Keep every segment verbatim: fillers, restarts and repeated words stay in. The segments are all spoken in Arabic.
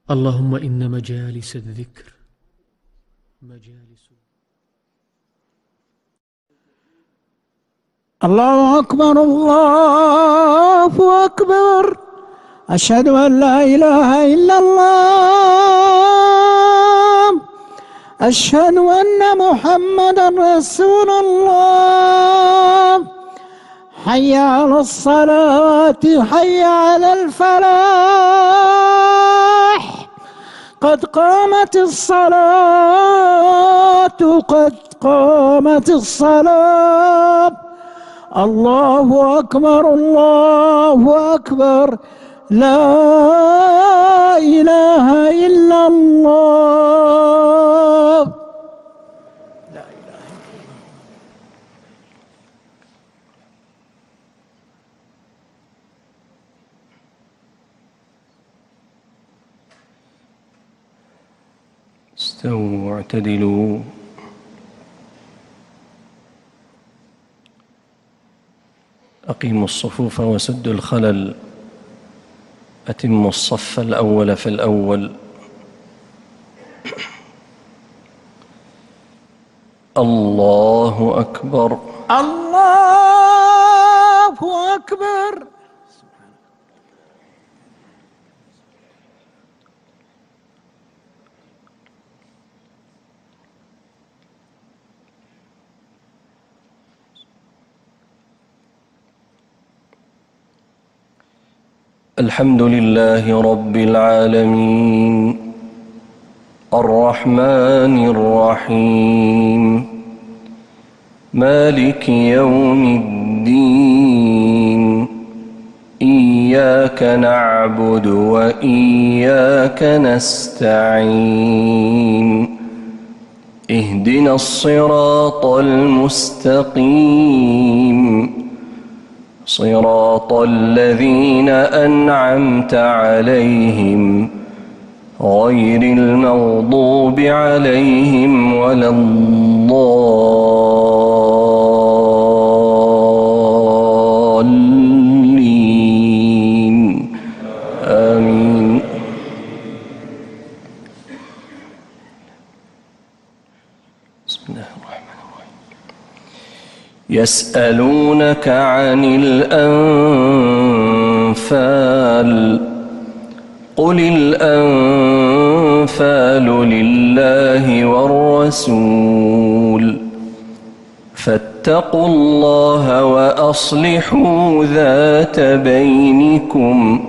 اللهم إن مجالس الذكر مجالس. الله أكبر الله أكبر، أشهد أن لا إله إلا الله، أشهد أن محمدا رسول الله. حي على الصلاة، حي على الفلاح، قد قامت الصلاة، قد قامت الصلاة. الله أكبر الله أكبر، لا إله إلا الله. لا إله إلا الله. استووا واعتدلوا. أقيموا الصفوف وسدوا الخلل. أتموا الصف الأول في الأول. الله أكبر الله أكبر. الحمد لله رب العالمين، الرحمن الرحيم، مالك يوم الدين. إياك نعبد وإياك نستعين. اهدنا الصراط المستقيم، صراط الذين أنعمت عليهم غير المغضوب عليهم ولا الضالين. آمين. بسم الله الرحمن الرحيم. يسألونك عن الأنفال، قل الأنفال لله والرسول، فاتقوا الله وأصلحوا ذات بينكم،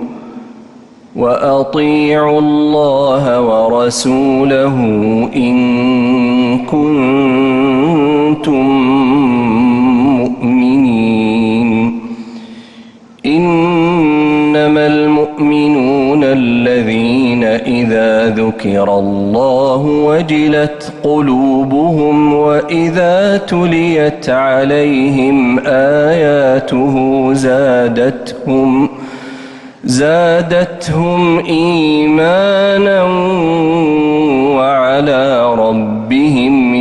وأطيعوا الله ورسوله إن كنتم مؤمنين. إنما المؤمنون الذين إذا ذكر الله وجلت قلوبهم وإذا تليت عليهم آياته زادتهم زادتهم إيمانا وعلى ربهم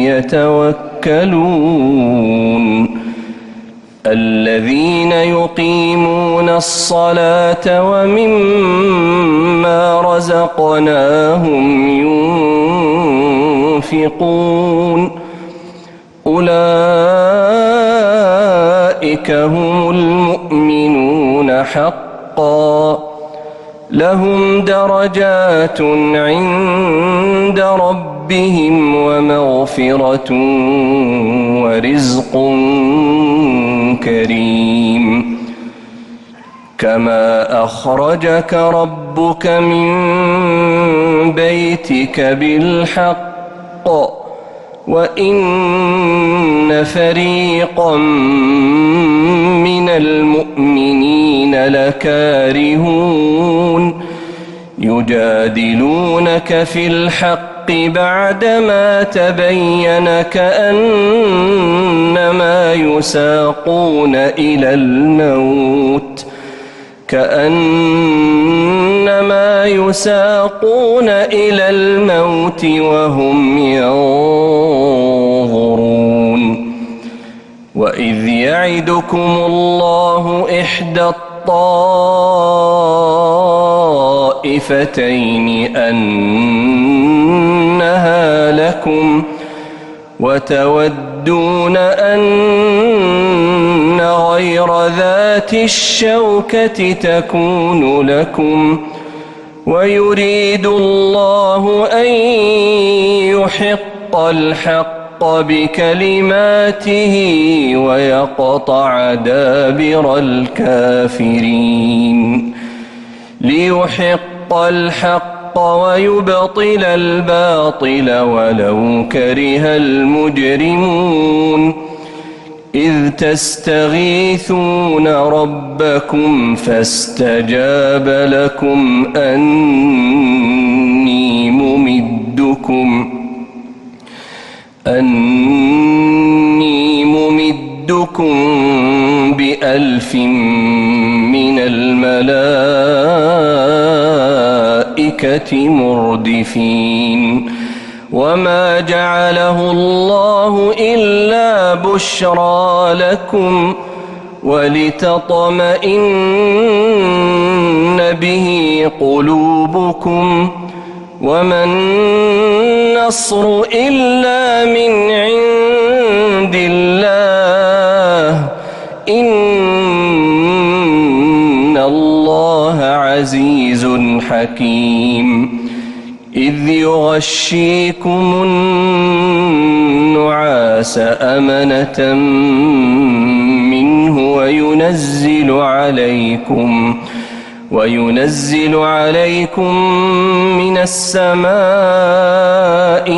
يتوكلون. الذين يقيمون الصلاة ومما رزقناهم ينفقون، أولئك هم المؤمنون حقا، لهم درجات عند ربهم ومغفرة ورزق كريم. كما أخرجك ربك من بيتك بالحق وإن فريقا من المؤمنين لكارهون، يجادلونك في الحق بعدما تبين كأنما يساقون إلى الموت كأنما يساقون إلى الموت وهم ينظرون. وإذ يعدكم الله إحدى الطائفتين الطائفتين أنها لكم وتودون أن غير ذات الشوكة تكون لكم ويريد الله أن يحق الحق بكلماته ويقطع دابر الكافرين ليحق الحق ويبطل الباطل ولو كره المجرمون إذ تستغيثون ربكم فاستجاب لكم أني ممدكم أني ممدكم بألف من الملائكة مردفين وما جعله الله إلا بشرى لكم ولتطمئن به قلوبكم وما النصر إلا من عند الله إن الله عزيز حكيم إذ يغشيكم النعاس أمنة منه وينزل عليكم وينزل عليكم من السماء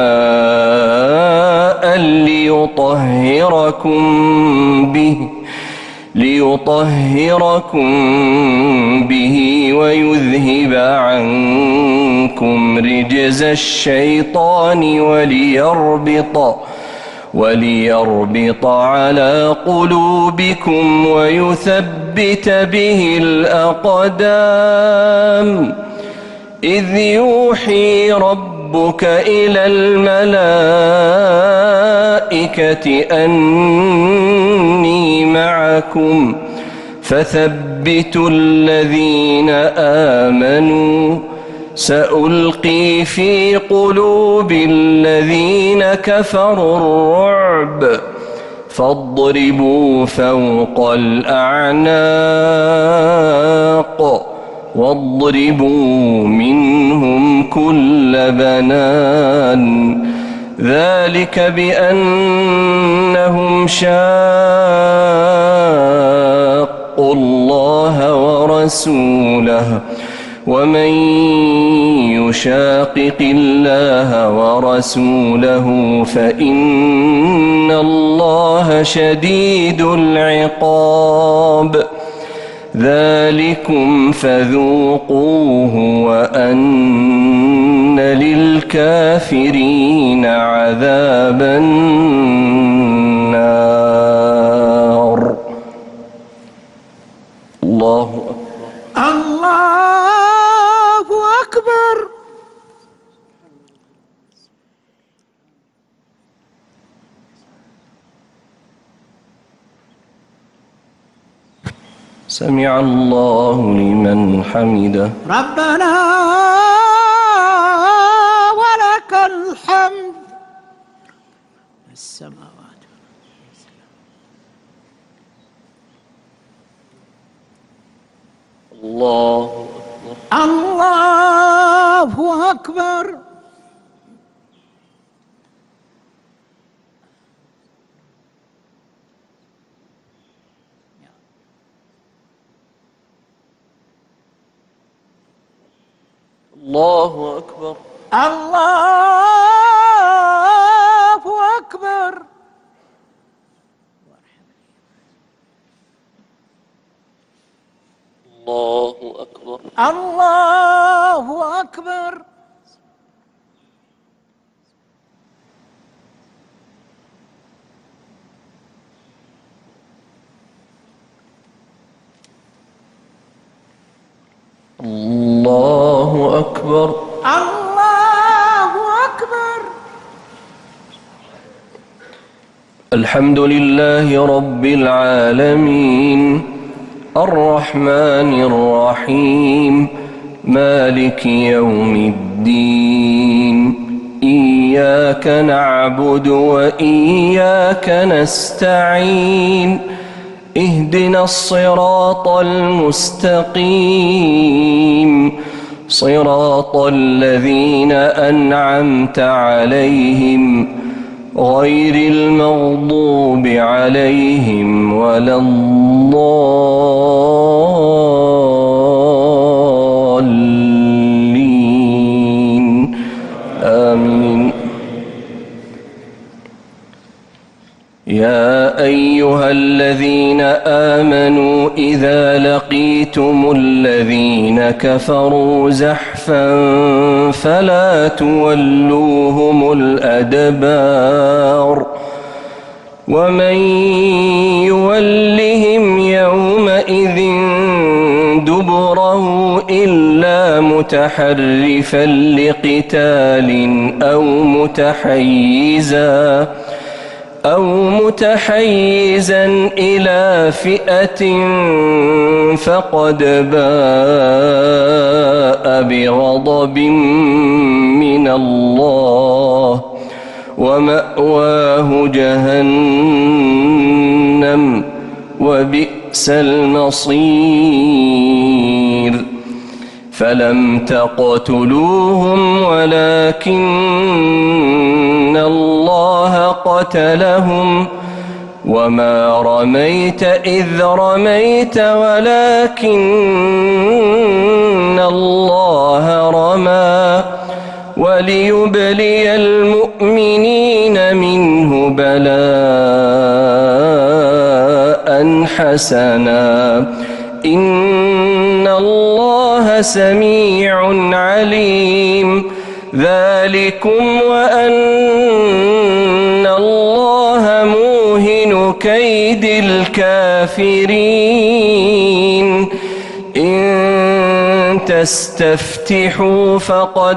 ماء ليطهركم به ليطهركم به ويذهب عنكم رجز الشيطان وليربط وليربط على قلوبكم ويثبت به الأقدام إذ يوحي ربك إلى الملائكة أني معكم فثبتوا الذين آمنوا سألقي في قلوب الذين كفروا الرعب فاضربوا فوق الأعناق واضربوا منهم كل بنان ذلك بأنهم شاقوا الله ورسوله ومن يشاقق الله ورسوله فإن الله شديد العقاب ذلكم فذوقوه وأن للكافرين عذاب النار. الله الله أكبر. سمع الله لمن حمده. ربنا ولك الحمد. السماوات. الله الله أكبر. الله أكبر. الله أكبر. الله أكبر. الله أكبر. الله أكبر. الله أكبر. الحمد لله رب العالمين الرحمن الرحيم مالك يوم الدين إياك نعبد وإياك نستعين اهدنا الصراط المستقيم صراط الذين أنعمت عليهم غير المغضوب عليهم ولا الضالين آمين. يا أيها الذين آمنوا إذا لقيتم الذين كفروا زحفا فلا تولوهم الأدبار ومن يولهم يومئذ دبره إلا متحرفا لقتال أو متحيزا أو متحيزا إلى فئة فقد باء بغضب من الله ومأواه جهنم وبئس المصير. فلم تقتلوهم ولكن الله قتلهم وما رميت إذ رميت ولكن الله رمى وليبلي المؤمنين منه بلاء حسنا إن الله سميع عليم. ذلكم وأن الله موهن كيد الكافرين. إن تستفتحوا فقد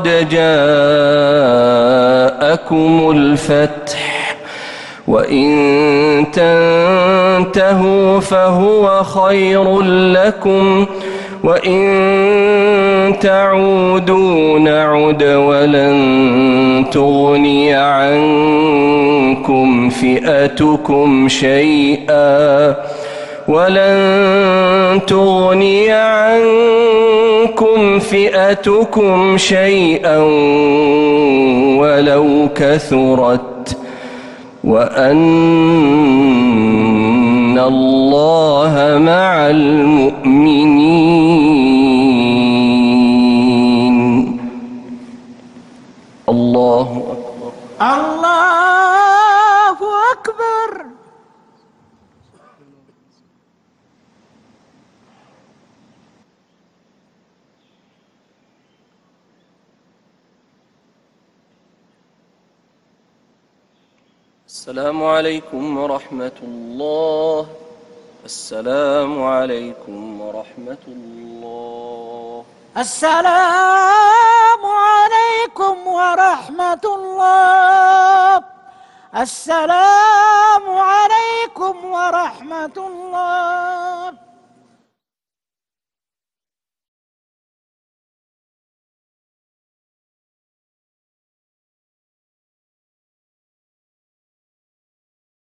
جاءكم الفتح وإن تنتهوا فهو خير لكم وإن تعودوا نعد ولن تغني عنكم فئتكم شيئا ولن تغني عنكم فئتكم شيئا ولو كثرت وأن الله مع المؤمنين. الله أكبر. الله أكبر. السلام عليكم ورحمة الله. السلام عليكم ورحمة الله. السلام عليكم ورحمة الله. السلام عليكم ورحمة الله.